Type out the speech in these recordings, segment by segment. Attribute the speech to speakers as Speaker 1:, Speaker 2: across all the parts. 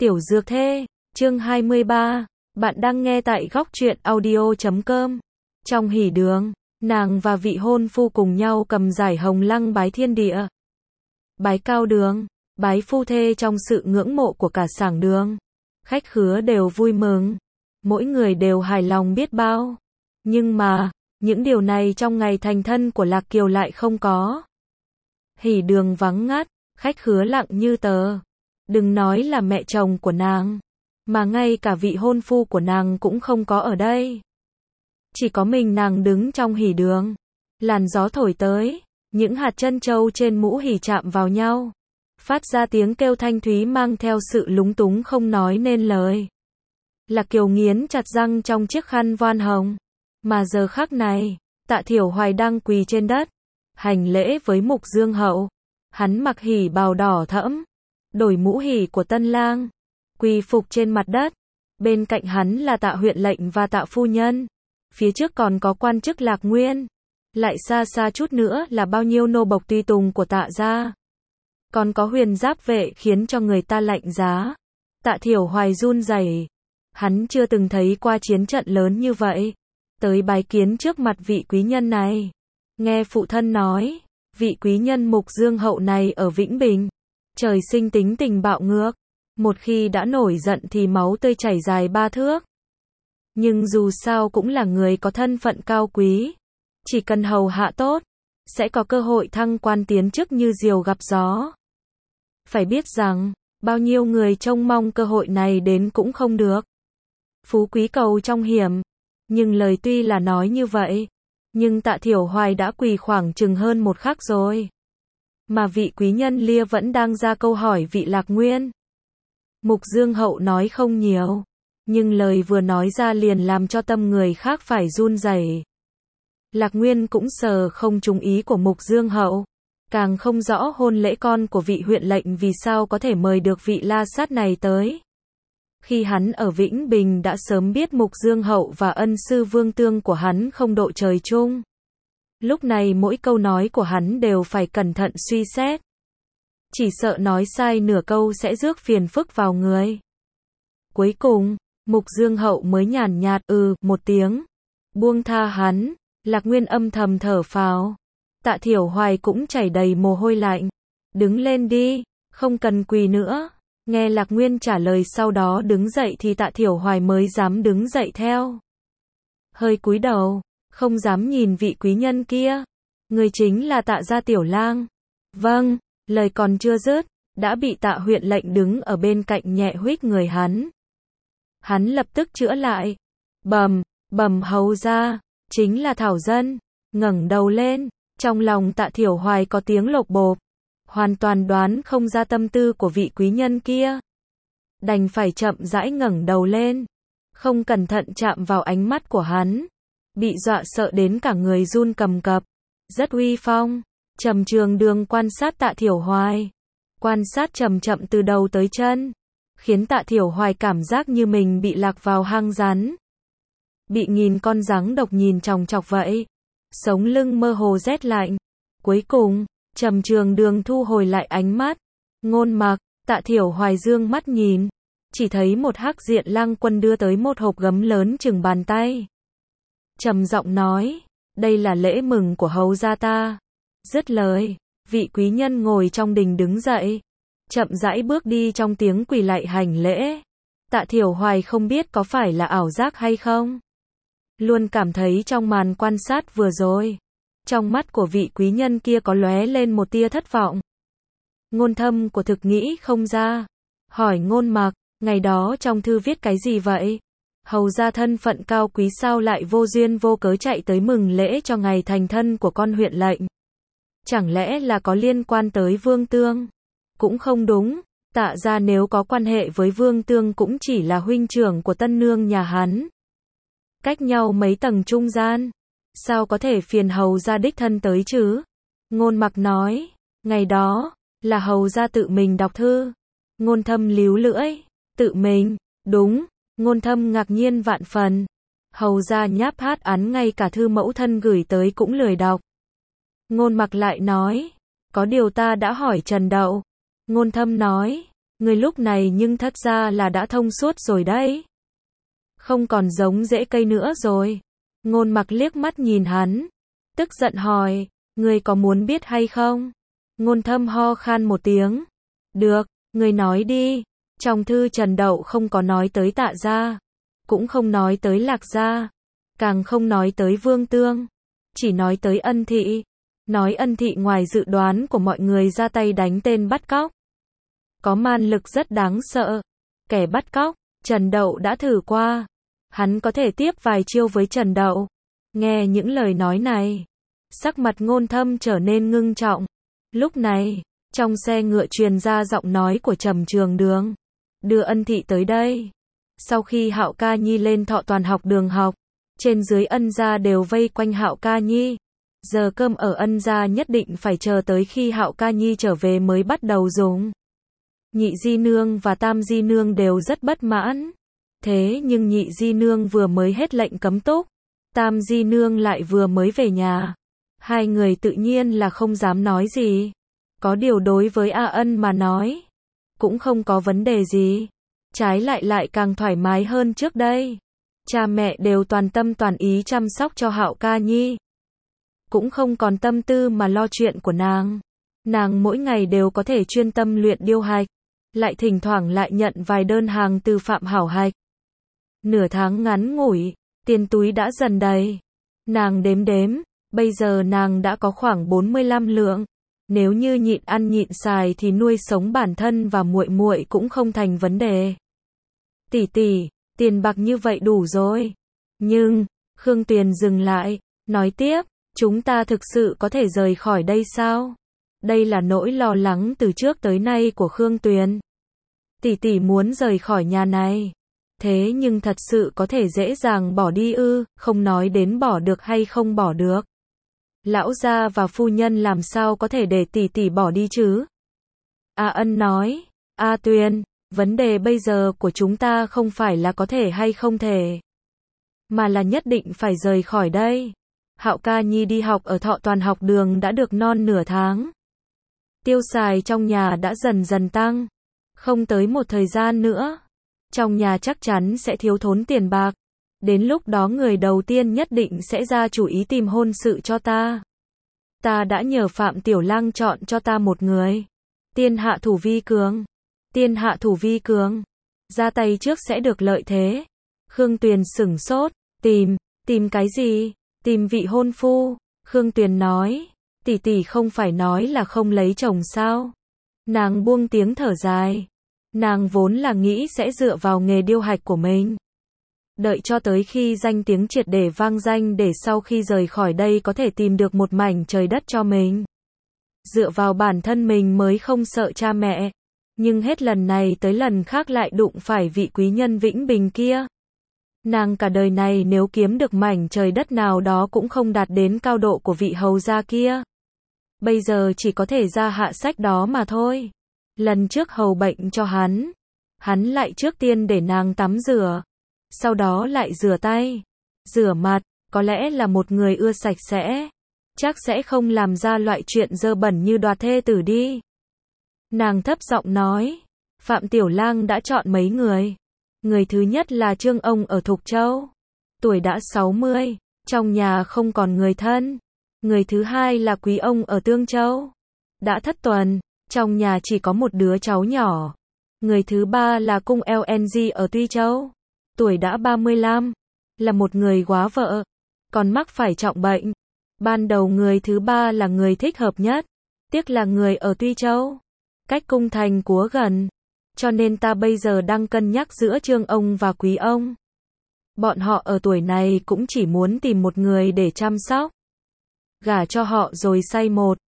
Speaker 1: Tiểu Dược Thê, chương 23. Bạn đang nghe tại góc truyện audio.com. Trong hỉ đường, nàng và vị hôn phu cùng nhau cầm giải hồng lăng bái thiên địa, bái cao đường, bái phu thê trong sự ngưỡng mộ của cả sảng đường. Khách khứa đều vui mừng, mỗi người đều hài lòng biết bao. Nhưng mà, những điều này trong ngày thành thân của Lạc Kiều lại không có. Hỉ đường vắng ngắt, khách khứa lặng như tờ. Đừng nói là mẹ chồng của nàng, mà ngay cả vị hôn phu của nàng cũng không có ở đây. Chỉ có mình nàng đứng trong hỉ đường. Làn gió thổi tới, những hạt trân châu trên mũ hỉ chạm vào nhau, phát ra tiếng kêu thanh thúy mang theo sự lúng túng không nói nên lời. Lạc Kiều nghiến chặt răng trong chiếc khăn voan hồng. Mà giờ khắc này, Tạ Thiểu Hoài đang quỳ trên đất, hành lễ với Mục Dương Hậu. Hắn mặc hỉ bào đỏ thẫm, đổi mũ hỉ của tân lang, quỳ phục trên mặt đất. Bên cạnh hắn là Tạ huyện lệnh và Tạ phu nhân. Phía trước còn có quan chức Lạc Nguyên. Lại xa xa chút nữa là bao nhiêu nô bộc tùy tùng của Tạ gia. Còn có huyền giáp vệ khiến cho người ta lạnh giá. Tạ Thiểu Hoài run rẩy. Hắn chưa từng thấy qua chiến trận lớn như vậy. Tới bái kiến trước mặt vị quý nhân này. Nghe phụ thân nói, vị quý nhân Mục Dương Hậu này ở Vĩnh Bình, trời sinh tính tình bạo ngược. Một khi đã nổi giận thì máu tươi chảy dài 3 thước. Nhưng dù sao cũng là người có thân phận cao quý. Chỉ cần hầu hạ tốt, sẽ có cơ hội thăng quan tiến chức như diều gặp gió. Phải biết rằng, bao nhiêu người trông mong cơ hội này đến cũng không được. Phú quý cầu trong hiểm. Nhưng lời tuy là nói như vậy, nhưng Tạ Thiểu Hoài đã quỳ khoảng chừng hơn một khắc rồi. Mà vị quý nhân lia vẫn đang ra câu hỏi vị Lạc Nguyên. Mục Dương Hậu nói không nhiều, nhưng lời vừa nói ra liền làm cho tâm người khác phải run rẩy. Lạc Nguyên cũng sờ không trúng ý của Mục Dương Hậu, càng không rõ hôn lễ con của vị huyện lệnh vì sao có thể mời được vị la sát này tới. Khi hắn ở Vĩnh Bình đã sớm biết Mục Dương Hậu và ân sư Vương Tương của hắn không độ trời chung. Lúc này mỗi câu nói của hắn đều phải cẩn thận suy xét. Chỉ sợ nói sai nửa câu sẽ rước phiền phức vào người. Cuối cùng, Mục Dương Hậu mới nhàn nhạt một tiếng, buông tha hắn. Lạc Nguyên âm thầm thở phào. Tạ Thiểu Hoài cũng chảy đầy mồ hôi lạnh. Đứng lên đi, không cần quỳ nữa. Nghe Lạc Nguyên trả lời sau đó đứng dậy thì Tạ Thiểu Hoài mới dám đứng dậy theo. Hơi cúi đầu, không dám nhìn vị quý nhân kia. Người chính là Tạ gia tiểu lang. Vâng, lời còn chưa dứt, đã bị Tạ huyện lệnh đứng ở bên cạnh nhẹ huých người hắn. Hắn lập tức chữa lại. Bẩm hầu gia, chính là Thảo Dân. Ngẩng đầu lên, trong lòng Tạ Thiểu Hoài có tiếng lộc bộp. Hoàn toàn đoán không ra tâm tư của vị quý nhân kia. Đành phải chậm rãi ngẩng đầu lên. Không cẩn thận chạm vào ánh mắt của hắn. Bị dọa sợ đến cả người run cầm cập. Rất uy phong. Trầm Trường Đường quan sát Tạ Thiểu Hoài. Quan sát chậm chậm từ đầu tới chân. Khiến Tạ Thiểu Hoài cảm giác như mình bị lạc vào hang rắn. Bị nghìn con giáng độc nhìn chòng chọc vậy. Sống lưng mơ hồ rét lạnh. Cuối cùng, Trầm Trường Đường thu hồi lại ánh mắt. Ngôn Mặc, Tạ Thiểu Hoài dương mắt nhìn. Chỉ thấy một hắc diện lang quân đưa tới một hộp gấm lớn chừng bàn tay. Trầm giọng nói, đây là lễ mừng của hầu gia ta. Dứt lời, vị quý nhân ngồi trong đình đứng dậy. Chậm rãi bước đi trong tiếng quỳ lạy hành lễ. Tạ Thiểu Hoài không biết có phải là ảo giác hay không. Luôn cảm thấy trong màn quan sát vừa rồi, trong mắt của vị quý nhân kia có lóe lên một tia thất vọng. Ngôn Thâm của thực nghĩ không ra. Hỏi Ngôn Mặc, ngày đó trong thư viết cái gì vậy? Hầu gia thân phận cao quý sao lại vô duyên vô cớ chạy tới mừng lễ cho ngày thành thân của con huyện lệnh? Chẳng lẽ là có liên quan tới Vương Tương? Cũng không đúng, Tạ gia nếu có quan hệ với Vương Tương cũng chỉ là huynh trưởng của tân nương nhà hắn. Cách nhau mấy tầng trung gian. Sao có thể phiền hầu gia đích thân tới chứ? Ngôn Mặc nói, ngày đó, là hầu gia tự mình đọc thư. Ngôn Thâm líu lưỡi, tự mình, đúng. Ngôn Thâm ngạc nhiên vạn phần. Hầu gia nháp hát án ngay cả thư mẫu thân gửi tới cũng lười đọc. Ngôn Mặc lại nói, có điều ta đã hỏi Trần Đậu. Ngôn Thâm nói, Người lúc này nhưng thật ra là đã thông suốt rồi đấy. Không còn giống rễ cây nữa rồi. Ngôn Mặc liếc mắt nhìn hắn, tức giận hỏi, người có muốn biết hay không? Ngôn Thâm ho khan một tiếng. Được, người nói đi. Trong thư Trần Đậu không có nói tới Tạ gia, cũng không nói tới Lạc gia, càng không nói tới Vương Tương, chỉ nói tới Ân Thị. Nói Ân Thị ngoài dự đoán của mọi người ra tay đánh tên bắt cóc. Có man lực rất đáng sợ. Kẻ bắt cóc, Trần Đậu đã thử qua. Hắn có thể tiếp vài chiêu với Trần Đậu. Nghe những lời nói này, sắc mặt Ngôn Thâm trở nên ngưng trọng. Lúc này, trong xe ngựa truyền ra giọng nói của Trầm Trường Đường. Đưa Ân Thị tới đây. Sau khi Hạo Ca Nhi lên Thọ Toàn học đường học, trên dưới Ân gia đều vây quanh Hạo Ca Nhi. Giờ cơm ở Ân gia nhất định phải chờ tới khi Hạo Ca Nhi trở về mới bắt đầu dùng. Nhị Di Nương và Tam Di Nương đều rất bất mãn. Thế nhưng Nhị Di Nương vừa mới hết lệnh cấm túc, Tam Di Nương lại vừa mới về nhà. Hai người tự nhiên là không dám nói gì. Có điều đối với A Ân mà nói, cũng không có vấn đề gì. Trái lại càng thoải mái hơn trước đây. Cha mẹ đều toàn tâm toàn ý chăm sóc cho Hạo Ca Nhi. Cũng không còn tâm tư mà lo chuyện của nàng. Nàng mỗi ngày đều có thể chuyên tâm luyện điêu hạch, lại thỉnh thoảng lại nhận vài đơn hàng từ Phạm Hảo Hạch. Nửa tháng ngắn ngủi, tiền túi đã dần đầy. Nàng đếm, bây giờ nàng đã có khoảng 45 lượng. Nếu như nhịn ăn nhịn xài thì nuôi sống bản thân và muội muội cũng không thành vấn đề. Tỷ, tiền bạc như vậy đủ rồi. Nhưng, Khương Tuyền dừng lại, nói tiếp, chúng ta thực sự có thể rời khỏi đây sao? Đây là nỗi lo lắng từ trước tới nay của Khương Tuyền. Tỷ muốn rời khỏi nhà này. Thế nhưng thật sự có thể dễ dàng bỏ đi ư, không nói đến bỏ được hay không bỏ được. Lão gia và phu nhân làm sao có thể để tỷ bỏ đi chứ? A Ân nói, A Tuyền, vấn đề bây giờ của chúng ta không phải là có thể hay không thể, mà là nhất định phải rời khỏi đây. Hạo Ca Nhi đi học ở Thọ Toàn học đường đã được non nửa tháng. Tiêu xài trong nhà đã dần dần tăng. Không tới một thời gian nữa, trong nhà chắc chắn sẽ thiếu thốn tiền bạc. Đến lúc đó người đầu tiên nhất định sẽ ra chủ ý tìm hôn sự cho ta. Ta đã nhờ Phạm Tiểu Lang chọn cho ta một người. Tiên hạ thủ vi cường. Tiên hạ thủ vi cường. Ra tay trước sẽ được lợi thế. Khương Tuyền sửng sốt. Tìm cái gì? Tìm vị hôn phu. Khương Tuyền nói. Tỷ không phải nói là không lấy chồng sao? Nàng buông tiếng thở dài. Nàng vốn là nghĩ sẽ dựa vào nghề điêu hạch của mình. Đợi cho tới khi danh tiếng triệt để vang danh để sau khi rời khỏi đây có thể tìm được một mảnh trời đất cho mình. Dựa vào bản thân mình mới không sợ cha mẹ. Nhưng hết lần này tới lần khác lại đụng phải vị quý nhân Vĩnh Bình kia. Nàng cả đời này nếu kiếm được mảnh trời đất nào đó cũng không đạt đến cao độ của vị hầu gia kia. Bây giờ chỉ có thể ra hạ sách đó mà thôi. Lần trước hầu bệnh cho hắn lại trước tiên để nàng tắm rửa. Sau đó lại rửa tay, rửa mặt, có lẽ là một người ưa sạch sẽ. Chắc sẽ không làm ra loại chuyện dơ bẩn như đoạt thê tử đi. Nàng thấp giọng nói, Phạm Tiểu Lang đã chọn mấy người. Người thứ nhất là Trương ông ở Thục Châu. Tuổi đã 60, trong nhà không còn người thân. Người thứ hai là Quý ông ở Tương Châu. Đã thất tuần, trong nhà chỉ có một đứa cháu nhỏ. Người thứ ba là Cung LNG ở Tuy Châu. Tuổi đã 35, là một người góa vợ, còn mắc phải trọng bệnh. Ban đầu người thứ ba là người thích hợp nhất, tiếc là người ở Tuy Châu, cách cung thành Cúa gần, cho nên ta bây giờ đang cân nhắc giữa Trương ông và Quý ông. Bọn họ ở tuổi này cũng chỉ muốn tìm một người để chăm sóc, gả cho họ rồi say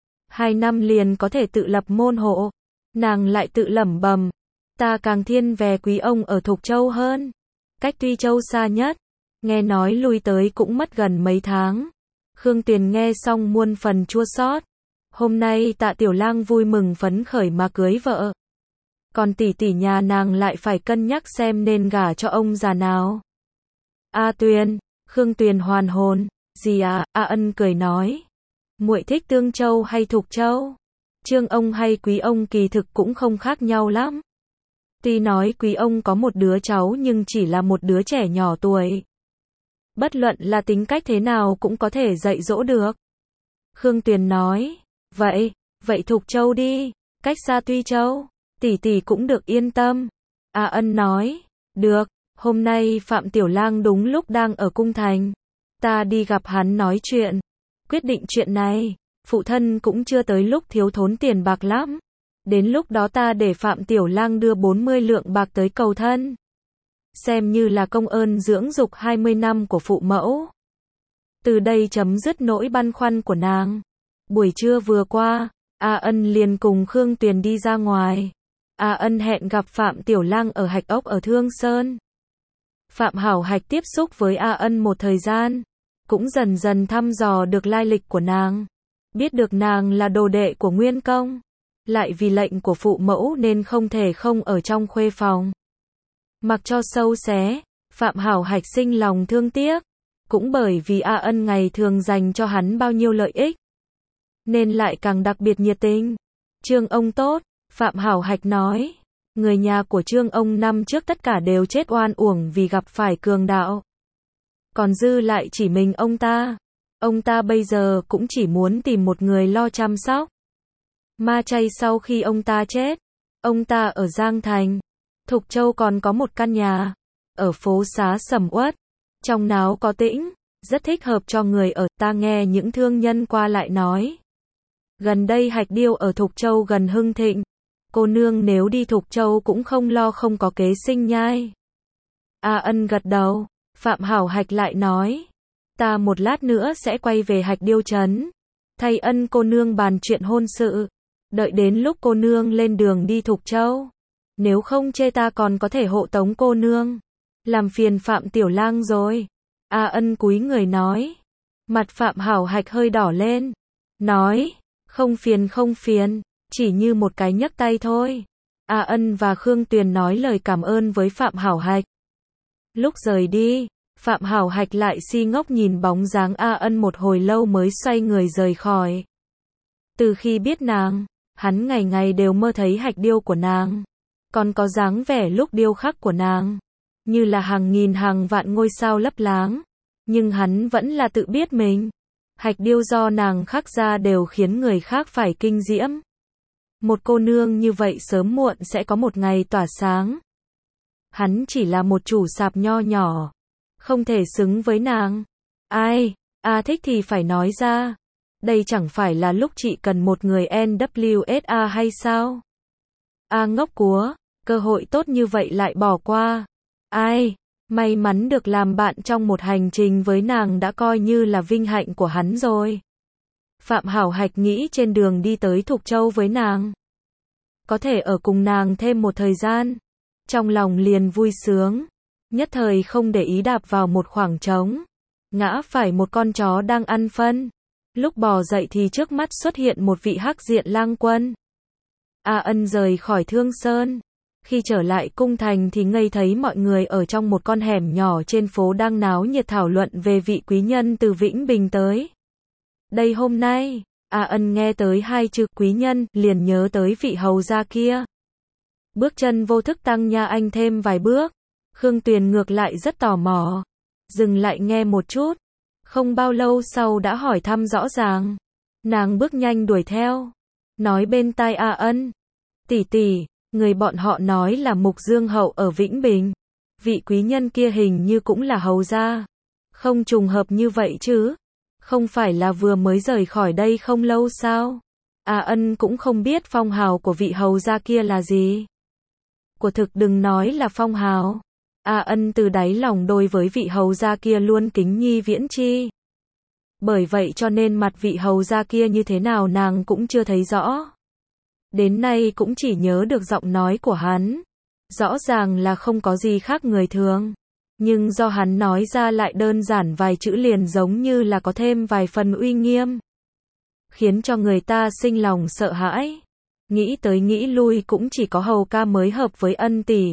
Speaker 1: 1-2 năm liền có thể tự lập môn hộ. Nàng lại tự lẩm bẩm, ta càng thiên về Quý ông ở Thục Châu hơn. Cách Tuy Châu xa nhất, nghe nói lui tới cũng mất gần mấy tháng. Khương Tuyền nghe xong muôn phần chua xót. Hôm nay Tạ Tiểu Lang vui mừng phấn khởi mà cưới vợ. Còn tỷ nhà nàng lại phải cân nhắc xem nên gả cho ông già nào. A Tuyền, Khương Tuyền hoàn hồn, gì à? A Ân cười nói, muội thích Tương Châu hay Thục Châu? Trương ông hay Quý ông kỳ thực cũng không khác nhau lắm. Tuy nói quý ông có một đứa cháu nhưng chỉ là một đứa trẻ nhỏ tuổi. Bất luận là tính cách thế nào cũng có thể dạy dỗ được. Khương Tuyền nói, vậy Thục Châu đi, cách xa Tuy Châu, tỷ tỷ cũng được yên tâm. A Ân nói, được, hôm nay Phạm Tiểu Lang đúng lúc đang ở cung thành. Ta đi gặp hắn nói chuyện. Quyết định chuyện này, phụ thân cũng chưa tới lúc thiếu thốn tiền bạc lắm. Đến lúc đó ta để Phạm Tiểu Lang đưa 40 lượng bạc tới cầu thân. Xem như là công ơn dưỡng dục 20 năm của phụ mẫu. Từ đây chấm dứt nỗi băn khoăn của nàng. Buổi trưa vừa qua, A Ân liền cùng Khương Tuyền đi ra ngoài. A Ân hẹn gặp Phạm Tiểu Lang ở Hạch Ốc ở Thương Sơn. Phạm Hảo Hạch tiếp xúc với A Ân một thời gian, cũng dần dần thăm dò được lai lịch của nàng. Biết được nàng là đồ đệ của Nguyên Công, lại vì lệnh của phụ mẫu nên không thể không ở trong khuê phòng. Mặc cho sâu xé, Phạm Hảo Hạch sinh lòng thương tiếc, cũng bởi vì A Ân ngày thường dành cho hắn bao nhiêu lợi ích, nên lại càng đặc biệt nhiệt tình. Trương ông tốt, Phạm Hảo Hạch nói, người nhà của Trương ông năm trước tất cả đều chết oan uổng vì gặp phải cường đạo. Còn dư lại chỉ mình ông ta bây giờ cũng chỉ muốn tìm một người lo chăm sóc. Ma chay sau khi ông ta chết, ông ta ở Giang Thành, Thục Châu còn có một căn nhà, ở phố xá sầm uất, trong náo có tĩnh, rất thích hợp cho người ở. Ta nghe những thương nhân qua lại nói, gần đây hạch điêu ở Thục Châu gần hưng thịnh, cô nương nếu đi Thục Châu cũng không lo không có kế sinh nhai. A Ân gật đầu, Phạm Hảo Hạch lại nói, ta một lát nữa sẽ quay về Hạch Điêu trấn, thay Ân cô nương bàn chuyện hôn sự, đợi đến lúc cô nương lên đường đi Thục Châu, nếu không chê ta còn có thể hộ tống cô nương. Làm phiền Phạm Tiểu Lang rồi. A Ân cúi người nói. Mặt Phạm Hảo Hạch hơi đỏ lên, nói, không phiền, chỉ như một cái nhấc tay thôi. A Ân và Khương Tuyền nói lời cảm ơn với Phạm Hảo Hạch. Lúc rời đi, Phạm Hảo Hạch lại si ngốc nhìn bóng dáng A Ân một hồi lâu mới xoay người rời khỏi. Từ khi biết nàng, hắn ngày ngày đều mơ thấy hạch điêu của nàng, còn có dáng vẻ lúc điêu khắc của nàng, như là hàng nghìn hàng vạn ngôi sao lấp láng. Nhưng hắn vẫn là tự biết mình, hạch điêu do nàng khắc ra đều khiến người khác phải kinh diễm. Một cô nương như vậy sớm muộn sẽ có một ngày tỏa sáng. Hắn chỉ là một chủ sạp nho nhỏ, không thể xứng với nàng. Ai, thích thì phải nói ra. Đây chẳng phải là lúc chị cần một người NWSA hay sao? Ngốc quá, cơ hội tốt như vậy lại bỏ qua. May mắn được làm bạn trong một hành trình với nàng đã coi như là vinh hạnh của hắn rồi. Phạm Hảo Hạch nghĩ trên đường đi tới Thục Châu với nàng, có thể ở cùng nàng thêm một thời gian, trong lòng liền vui sướng, nhất thời không để ý đạp vào một khoảng trống, ngã phải một con chó đang ăn phân. Lúc bò dậy thì trước mắt xuất hiện một vị hắc diện lang quân. A Ân rời khỏi Thương Sơn, khi trở lại cung thành thì ngây thấy mọi người ở trong một con hẻm nhỏ trên phố đang náo nhiệt thảo luận về vị quý nhân từ Vĩnh Bình tới. Đây hôm nay, A Ân nghe tới hai chữ quý nhân, liền nhớ tới vị hầu gia kia. Bước chân vô thức tăng nha anh thêm vài bước. Khương Tuyền ngược lại rất tò mò, dừng lại nghe một chút. Không bao lâu sau đã hỏi thăm rõ ràng. Nàng bước nhanh đuổi theo, nói bên tai A Ân, tỷ, người bọn họ nói là Mục Dương Hậu ở Vĩnh Bình. Vị quý nhân kia hình như cũng là hầu gia. Không trùng hợp như vậy chứ? Không phải là vừa mới rời khỏi đây không lâu sao? A Ân cũng không biết phong hào của vị hầu gia kia là gì. Của thực đừng nói là phong hào. A Ân từ đáy lòng đối với vị hầu gia kia luôn kính nhi viễn chi. Bởi vậy cho nên mặt vị hầu gia kia như thế nào nàng cũng chưa thấy rõ. Đến nay cũng chỉ nhớ được giọng nói của hắn. Rõ ràng là không có gì khác người thường. Nhưng do hắn nói ra lại đơn giản vài chữ liền giống như là có thêm vài phần uy nghiêm, khiến cho người ta sinh lòng sợ hãi. Nghĩ tới nghĩ lui cũng chỉ có hầu ca mới hợp với Ân tỷ.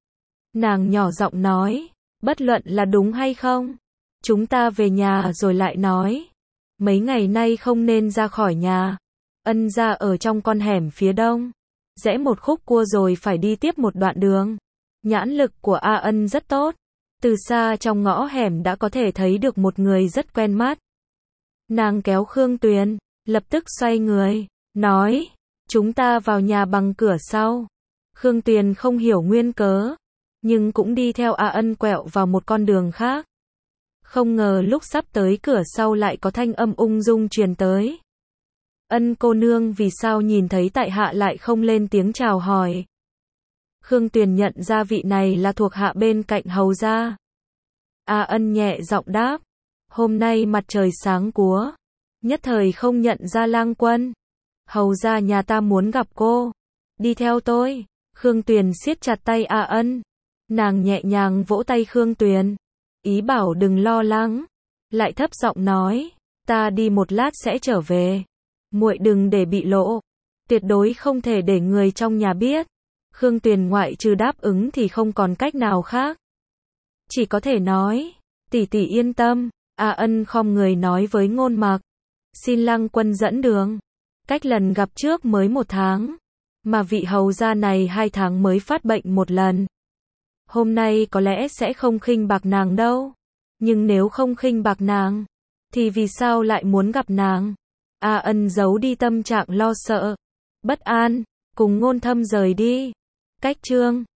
Speaker 1: Nàng nhỏ giọng nói, bất luận là đúng hay không, chúng ta về nhà rồi lại nói. Mấy ngày nay không nên ra khỏi nhà. Ân gia ở trong con hẻm phía đông. rẽ một khúc cua rồi phải đi tiếp một đoạn đường. Nhãn lực của A Ân rất tốt. Từ xa trong ngõ hẻm đã có thể thấy được một người rất quen mắt. Nàng kéo Khương Tuyền, lập tức xoay người, nói, chúng ta vào nhà bằng cửa sau. Khương Tuyền không hiểu nguyên cớ, nhưng cũng đi theo A Ân quẹo vào một con đường khác. Không ngờ lúc sắp tới cửa sau lại có thanh âm ung dung truyền tới. Ân cô nương vì sao nhìn thấy tại hạ lại không lên tiếng chào hỏi. Khương Tuyền nhận ra vị này là thuộc hạ bên cạnh hầu gia. A Ân nhẹ giọng đáp, hôm nay mặt trời sáng cúa, nhất thời không nhận ra lang quân. Hầu gia nhà ta muốn gặp cô, đi theo tôi. Khương Tuyền siết chặt tay A Ân, nàng nhẹ nhàng vỗ tay Khương Tuyền, ý bảo đừng lo lắng, lại thấp giọng nói, ta đi một lát sẽ trở về, muội đừng để bị lộ, tuyệt đối không thể để người trong nhà biết. Khương Tuyền ngoại trừ đáp ứng thì không còn cách nào khác, chỉ có thể nói, tỷ tỷ yên tâm. A Ân khom người nói với Ngôn Mặc, xin lang quân dẫn đường. Cách lần gặp trước mới 1 tháng, mà vị hầu gia này 2 tháng mới phát bệnh một lần. Hôm nay có lẽ sẽ không khinh bạc nàng đâu, nhưng nếu không khinh bạc nàng, thì vì sao lại muốn gặp nàng? A Ân giấu đi tâm trạng lo sợ, bất an, cùng Ngôn Thâm rời đi. Cách chương